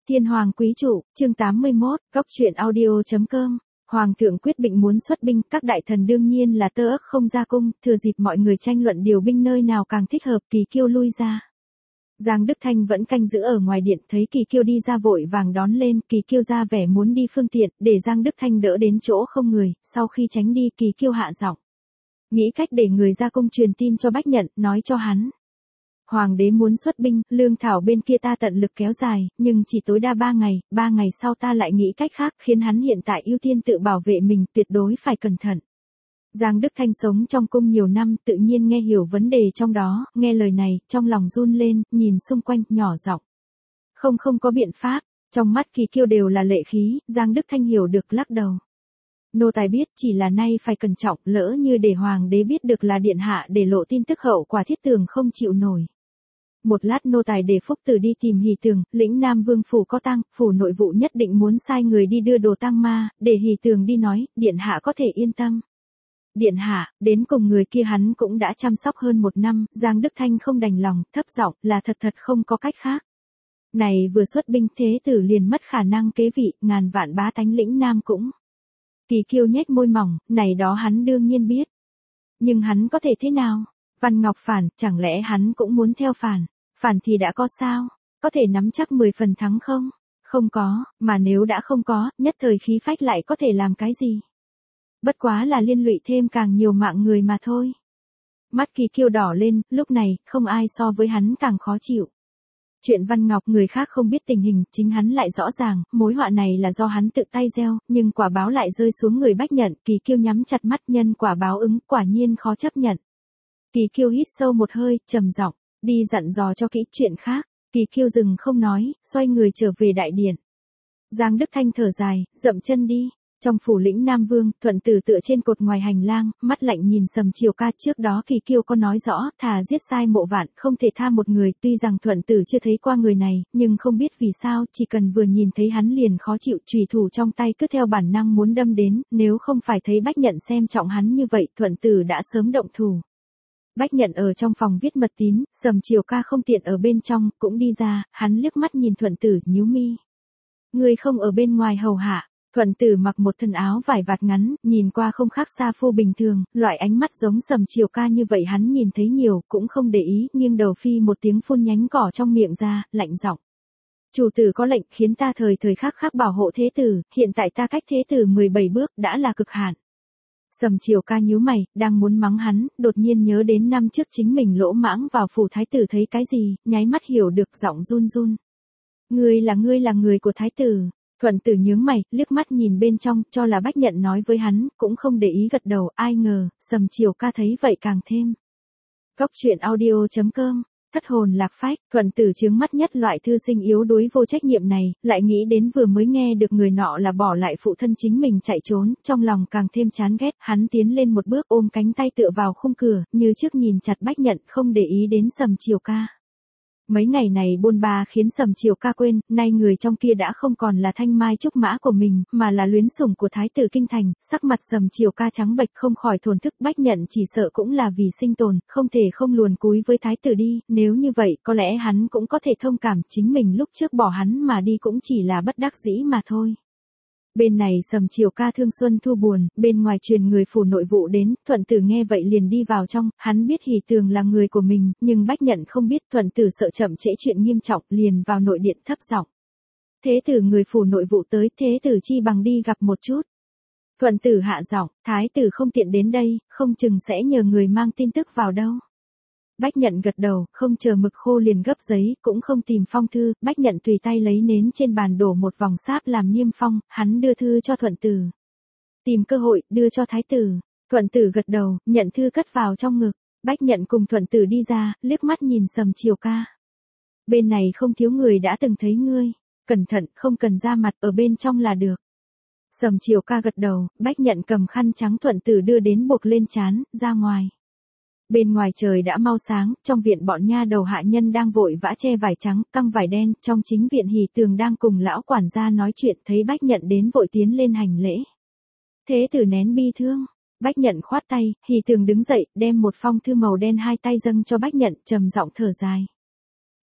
Thiên Hoàng Quý Chủ, chương 81, Góc truyện audio.com. Hoàng thượng quyết định muốn xuất binh, các đại thần đương nhiên là tơ ức không ra cung, thừa dịp mọi người tranh luận điều binh nơi nào càng thích hợp, Kỳ Kiêu lui ra. Giang Đức Thanh vẫn canh giữ ở ngoài điện, thấy Kỳ Kiêu đi ra vội vàng đón lên, Kỳ Kiêu ra vẻ muốn đi phương tiện, để Giang Đức Thanh đỡ đến chỗ không người, sau khi tránh đi, Kỳ Kiêu hạ giọng. Nghĩ cách để người ra cung truyền tin cho Bách Nhận, nói cho hắn. Hoàng đế muốn xuất binh, lương thảo bên kia ta tận lực kéo dài, nhưng chỉ tối đa 3 ngày sau ta lại nghĩ cách khác, khiến hắn hiện tại ưu tiên tự bảo vệ mình, tuyệt đối phải cẩn thận. Giang Đức Thanh sống trong cung nhiều năm, tự nhiên nghe hiểu vấn đề trong đó, nghe lời này, trong lòng run lên, nhìn xung quanh, nhỏ giọng. Không có biện pháp, trong mắt Kỳ Kiêu đều là lệ khí, Giang Đức Thanh hiểu được lắc đầu. Nô tài biết, chỉ là nay phải cẩn trọng, lỡ như để hoàng đế biết được là điện hạ để lộ tin tức hậu quả thiết tường không chịu nổi. Một lát nô tài để Phúc Tử đi tìm Hỷ Tường, lĩnh Nam Vương phủ có tang, phủ nội vụ nhất định muốn sai người đi đưa đồ tang ma, để Hỷ Tường đi nói, điện hạ có thể yên tâm. Điện hạ, đến cùng người kia hắn cũng đã chăm sóc hơn 1 năm, Giang Đức Thanh không đành lòng, thấp giọng, là thật không có cách khác. Này vừa xuất binh thế tử liền mất khả năng kế vị, ngàn vạn bá tánh lĩnh Nam cũng. Kỳ Kiêu nhếch môi mỏng, này đó hắn đương nhiên biết. Nhưng hắn có thể thế nào? Văn Ngọc phản, chẳng lẽ hắn cũng muốn theo phản? Phản thì đã có sao? Có thể nắm chắc 10 phần thắng không? Không có, mà nếu đã không có, nhất thời khí phách lại có thể làm cái gì? Bất quá là liên lụy thêm càng nhiều mạng người mà thôi. Mắt Kỳ Kiêu đỏ lên, lúc này, không ai so với hắn càng khó chịu. Chuyện Văn Ngọc người khác không biết tình hình, chính hắn lại rõ ràng, mối họa này là do hắn tự tay gieo, nhưng quả báo lại rơi xuống người Bách Nhận, Kỳ Kiêu nhắm chặt mắt, nhân quả báo ứng, quả nhiên khó chấp nhận. Kỳ Kiêu hít sâu một hơi, trầm giọng, đi dặn dò cho kỹ chuyện khác. Kỳ Kiêu dừng không nói, xoay người trở về đại điện. Giang Đức Thanh thở dài, dậm chân đi. Trong phủ lĩnh Nam Vương, Thuận Tử tựa trên cột ngoài hành lang, mắt lạnh nhìn Sầm Triều Ca, trước đó Kỳ Kiêu có nói rõ, thà giết sai mộ vạn, không thể tha một người, tuy rằng Thuận Tử chưa thấy qua người này, nhưng không biết vì sao, chỉ cần vừa nhìn thấy hắn liền khó chịu, chùy thủ trong tay cứ theo bản năng muốn đâm đến, nếu không phải thấy Bách Nhận xem trọng hắn như vậy, Thuận Tử đã sớm động thủ. Bách Nhận ở trong phòng viết mật tín, Sầm Triều Ca không tiện ở bên trong, cũng đi ra, hắn liếc mắt nhìn Thuận Tử, nhíu mi. Người không ở bên ngoài hầu hạ. Thuận Tử mặc một thân áo vải vạt ngắn, nhìn qua không khác sa phu bình thường, loại ánh mắt giống Sầm Triều Ca như vậy hắn nhìn thấy nhiều, cũng không để ý, nghiêng đầu phi một tiếng phun nhánh cỏ trong miệng ra, lạnh giọng. Chủ tử có lệnh khiến ta thời khắc bảo hộ thế tử, hiện tại ta cách thế tử 17 bước, đã là cực hạn. Sầm Triều Ca nhíu mày, đang muốn mắng hắn, đột nhiên nhớ đến năm trước chính mình lỗ mãng vào phủ thái tử thấy cái gì, nháy mắt hiểu được, giọng run. Ngươi là người của thái tử. Thuận Tử nhướng mày, liếc mắt nhìn bên trong, cho là Bách Nhận nói với hắn, cũng không để ý gật đầu, ai ngờ, Sầm Triều Ca thấy vậy càng thêm. Góc truyện audio.com, thất hồn lạc phách, Thuận Tử chướng mắt nhất loại thư sinh yếu đuối vô trách nhiệm này, lại nghĩ đến vừa mới nghe được người nọ là bỏ lại phụ thân chính mình chạy trốn, trong lòng càng thêm chán ghét, hắn tiến lên một bước ôm cánh tay tựa vào khung cửa, như trước nhìn chặt Bách Nhận, không để ý đến Sầm Triều Ca. Mấy ngày này bôn ba khiến Sầm Triều Ca quên, nay người trong kia đã không còn là thanh mai trúc mã của mình, mà là luyến sủng của thái tử kinh thành, sắc mặt Sầm Triều Ca trắng bệch không khỏi thổn thức. Bách Nhận chỉ sợ cũng là vì sinh tồn, không thể không luồn cúi với thái tử đi, nếu như vậy có lẽ hắn cũng có thể thông cảm, chính mình lúc trước bỏ hắn mà đi cũng chỉ là bất đắc dĩ mà thôi. Bên này Sầm Triều Ca thương xuân thu buồn, bên ngoài truyền người phủ nội vụ đến, Thuận Tử nghe vậy liền đi vào trong, hắn biết Hỷ Tường là người của mình, nhưng Bách Nhận không biết, Thuận Tử sợ chậm trễ chuyện nghiêm trọng, liền vào nội điện thấp giọng. Thế tử người phủ nội vụ tới, thế tử chi bằng đi gặp một chút. Thuận Tử hạ giọng, thái tử không tiện đến đây, không chừng sẽ nhờ người mang tin tức vào đâu. Bách Nhận gật đầu, không chờ mực khô liền gấp giấy, cũng không tìm phong thư, Bách Nhận tùy tay lấy nến trên bàn đổ một vòng sáp làm niêm phong, hắn đưa thư cho Thuận Tử. Tìm cơ hội, đưa cho thái tử. Thuận Tử gật đầu, nhận thư cất vào trong ngực. Bách Nhận cùng Thuận Tử đi ra, liếc mắt nhìn Sầm Triều Ca. Bên này không thiếu người đã từng thấy ngươi. Cẩn thận, không cần ra mặt, ở bên trong là được. Sầm Triều Ca gật đầu, Bách Nhận cầm khăn trắng Thuận Tử đưa đến buộc lên trán, ra ngoài. Bên ngoài trời đã mau sáng, trong viện bọn nha đầu hạ nhân đang vội vã che vải trắng, căng vải đen, trong chính viện Hỷ Tường đang cùng lão quản gia nói chuyện, thấy Bách Nhận đến vội tiến lên hành lễ. Thế tử nén bi thương. Bách Nhận khoát tay, Hỷ Tường đứng dậy, đem một phong thư màu đen hai tay dâng cho Bách Nhận, trầm giọng thở dài.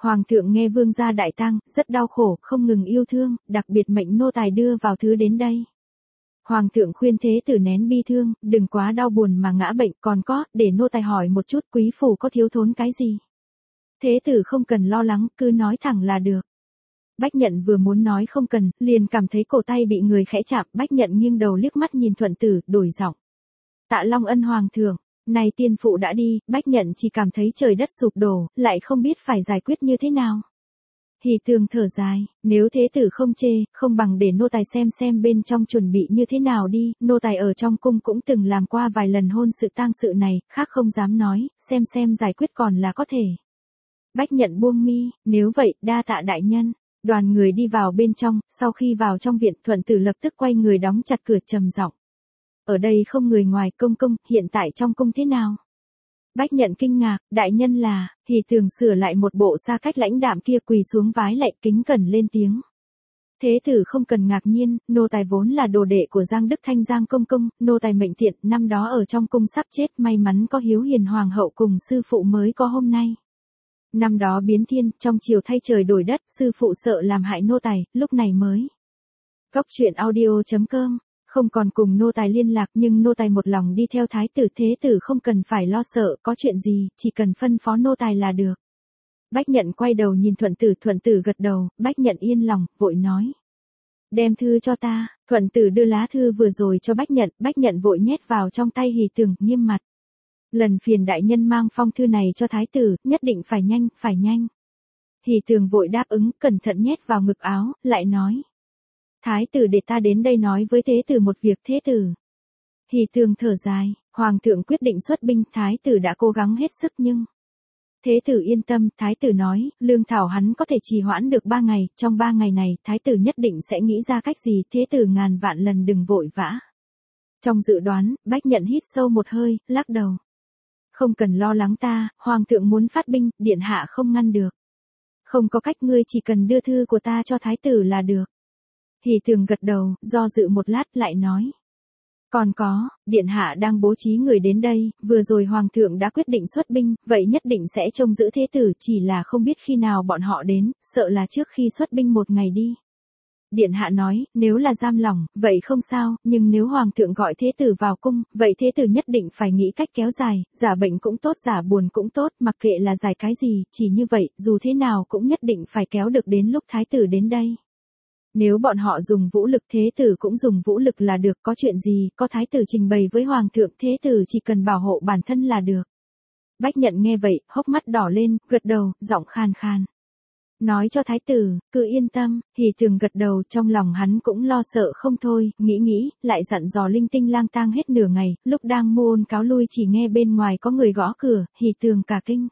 Hoàng thượng nghe vương gia đại tang, rất đau khổ, không ngừng yêu thương, đặc biệt mệnh nô tài đưa vào thứ đến đây. Hoàng thượng khuyên thế tử nén bi thương, đừng quá đau buồn mà ngã bệnh, còn có, để nô tài hỏi một chút quý phủ có thiếu thốn cái gì. Thế tử không cần lo lắng, cứ nói thẳng là được. Bách Nhận vừa muốn nói không cần, liền cảm thấy cổ tay bị người khẽ chạm, Bách Nhận nghiêng đầu liếc mắt nhìn Thuận Tử, đổi giọng. Tạ Long Ân hoàng thượng, này tiên phụ đã đi, Bách Nhận chỉ cảm thấy trời đất sụp đổ, lại không biết phải giải quyết như thế nào. Hỉ Tường thở dài, nếu thế tử không chê, không bằng để nô tài xem bên trong chuẩn bị như thế nào đi, nô tài ở trong cung cũng từng làm qua vài lần hôn sự tang sự này, khác không dám nói, xem giải quyết còn là có thể. Bách Nhận buông mi, nếu vậy, đa tạ đại nhân. Đoàn người đi vào bên trong, sau khi vào trong viện, Thuận Tử lập tức quay người đóng chặt cửa trầm giọng. Ở đây không người ngoài, công công, hiện tại trong cung thế nào? Bách Nhận kinh ngạc, đại nhân là, Hỉ Tường sửa lại một bộ xa cách lãnh đạm kia, quỳ xuống vái lạy kính cẩn lên tiếng. Thế tử không cần ngạc nhiên, nô tài vốn là đồ đệ của Giang Đức Thanh Giang công công, nô tài mệnh thiện, năm đó ở trong cung sắp chết, may mắn có Hiếu Hiền hoàng hậu cùng sư phụ mới có hôm nay. Năm đó biến thiên, trong chiều thay trời đổi đất, sư phụ sợ làm hại nô tài, lúc này mới. Góc truyện audio.com, không còn cùng nô tài liên lạc nhưng nô tài một lòng đi theo thái tử, thế tử không cần phải lo sợ, có chuyện gì, chỉ cần phân phó nô tài là được. Bách Nhận quay đầu nhìn Thuận Tử gật đầu, Bách Nhận yên lòng, vội nói. Đem thư cho ta, Thuận Tử đưa lá thư vừa rồi cho Bách Nhận vội nhét vào trong tay Hỉ Tường, nghiêm mặt. Lần phiền đại nhân mang phong thư này cho thái tử, nhất định phải nhanh. Hỉ Tường vội đáp ứng, cẩn thận nhét vào ngực áo, lại nói. Thái tử để ta đến đây nói với thế tử một việc. Thế tử. Hỉ Tường thở dài, hoàng thượng quyết định xuất binh, thái tử đã cố gắng hết sức nhưng. Thế tử yên tâm, thái tử nói, lương thảo hắn có thể trì hoãn được 3 ngày, trong 3 ngày này, thái tử nhất định sẽ nghĩ ra cách gì, thế tử ngàn vạn lần đừng vội vã. Trong dự đoán, Bách Nhận hít sâu một hơi, lắc đầu. Không cần lo lắng ta, hoàng thượng muốn phát binh, điện hạ không ngăn được. Không có cách, ngươi chỉ cần đưa thư của ta cho thái tử là được. Hỉ Tường gật đầu, do dự một lát lại nói. Còn có, điện hạ đang bố trí người đến đây, vừa rồi hoàng thượng đã quyết định xuất binh, vậy nhất định sẽ trông giữ thế tử, chỉ là không biết khi nào bọn họ đến, sợ là trước khi xuất binh một ngày đi. Điện hạ nói, nếu là giam lỏng, vậy không sao, nhưng nếu hoàng thượng gọi thế tử vào cung, vậy thế tử nhất định phải nghĩ cách kéo dài, giả bệnh cũng tốt, giả buồn cũng tốt, mặc kệ là giải cái gì, chỉ như vậy, dù thế nào cũng nhất định phải kéo được đến lúc thái tử đến đây. Nếu bọn họ dùng vũ lực, thế tử cũng dùng vũ lực là được, có chuyện gì, có thái tử trình bày với hoàng thượng, thế tử chỉ cần bảo hộ bản thân là được. Bách Nhận nghe vậy, hốc mắt đỏ lên, gật đầu, giọng khan khan. Nói cho thái tử, cứ yên tâm. Hỉ Tường gật đầu, trong lòng hắn cũng lo sợ không thôi, nghĩ, lại dặn dò linh tinh lang tang hết nửa ngày, lúc đang môn cáo lui chỉ nghe bên ngoài có người gõ cửa, Hỉ Tường cả kinh.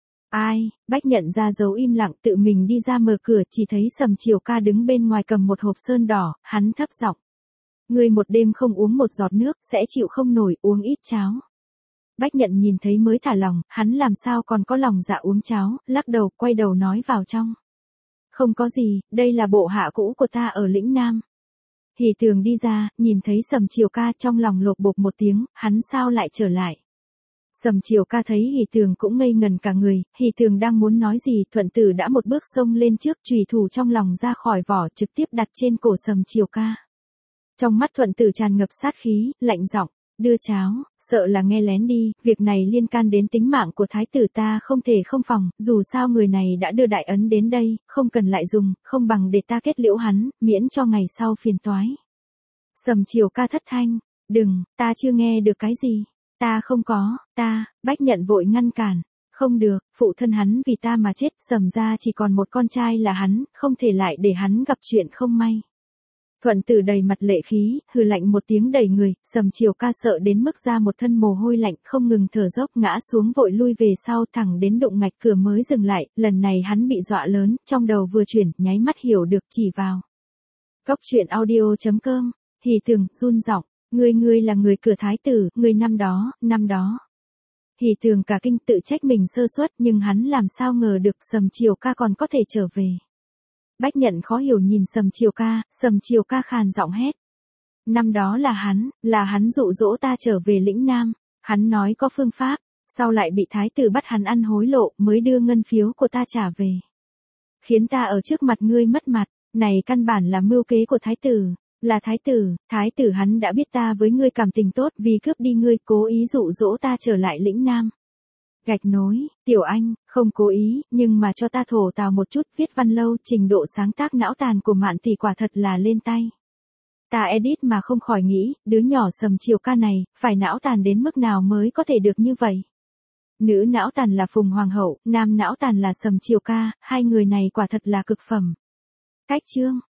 Ai? Bách Nhận ra dấu im lặng, tự mình đi ra mở cửa, chỉ thấy Sầm Triều Ca đứng bên ngoài cầm một hộp sơn đỏ, hắn thấp giọng. Ngươi một đêm không uống một giọt nước, sẽ chịu không nổi, uống ít cháo. Bách Nhận nhìn thấy mới thả lòng, hắn làm sao còn có lòng dạ uống cháo, lắc đầu, quay đầu nói vào trong. Không có gì, đây là bộ hạ cũ của ta ở lĩnh Nam. Hỉ Tường đi ra, nhìn thấy Sầm Triều Ca, trong lòng lột bột một tiếng, hắn sao lại trở lại. Sầm Triều Ca thấy Hỉ Tường cũng ngây ngần cả người, Hỉ Tường đang muốn nói gì, Thuận Tử đã một bước xông lên trước, chùy thủ trong lòng ra khỏi vỏ, trực tiếp đặt trên cổ Sầm Triều Ca. Trong mắt Thuận Tử tràn ngập sát khí, lạnh giọng, đưa cháo, sợ là nghe lén đi, việc này liên can đến tính mạng của thái tử, ta không thể không phòng, dù sao người này đã đưa đại ấn đến đây, không cần lại dùng, không bằng để ta kết liễu hắn, miễn cho ngày sau phiền toái. Sầm Triều Ca thất thanh, đừng, ta chưa nghe được cái gì. Ta không có, Bách Nhận vội ngăn cản. Không được, phụ thân hắn vì ta mà chết, Sầm gia chỉ còn một con trai là hắn, không thể lại để hắn gặp chuyện không may. Thuận Tử đầy mặt lệ khí, hừ lạnh một tiếng đẩy người, Sầm Triều Ca sợ đến mức ra một thân mồ hôi lạnh, không ngừng thở dốc, ngã xuống vội lui về sau, thẳng đến đụng ngạch cửa mới dừng lại, lần này hắn bị dọa lớn, trong đầu vừa chuyển, nháy mắt hiểu được, chỉ vào. Góc truyện audio.com, Hỉ Tường, run giọng. Ngươi là người cửa thái tử, ngươi năm đó. Hỉ Tường cả kinh, tự trách mình sơ suất, nhưng hắn làm sao ngờ được Sầm Triều Ca còn có thể trở về. Bách Nhận khó hiểu nhìn Sầm Triều Ca khàn giọng hét. Năm đó là hắn dụ dỗ ta trở về lĩnh Nam, hắn nói có phương pháp, sau lại bị thái tử bắt hắn ăn hối lộ, mới đưa ngân phiếu của ta trả về. khiến ta ở trước mặt ngươi mất mặt, này căn bản là mưu kế của thái tử. Là thái tử hắn đã biết ta với ngươi cảm tình tốt vì cướp đi ngươi, cố ý dụ dỗ ta trở lại lĩnh Nam. Gạch nối, Tiểu Anh, không cố ý, nhưng mà cho ta thổ tào một chút, viết văn lâu, trình độ sáng tác não tàn của Mạn tỷ quả thật là lên tay. Ta edit mà không khỏi nghĩ, đứa nhỏ Sầm Triều Ca này, phải não tàn đến mức nào mới có thể được như vậy. Nữ não tàn là Phùng Hoàng hậu, nam não tàn là Sầm Triều Ca, hai người này quả thật là cực phẩm. Cách chương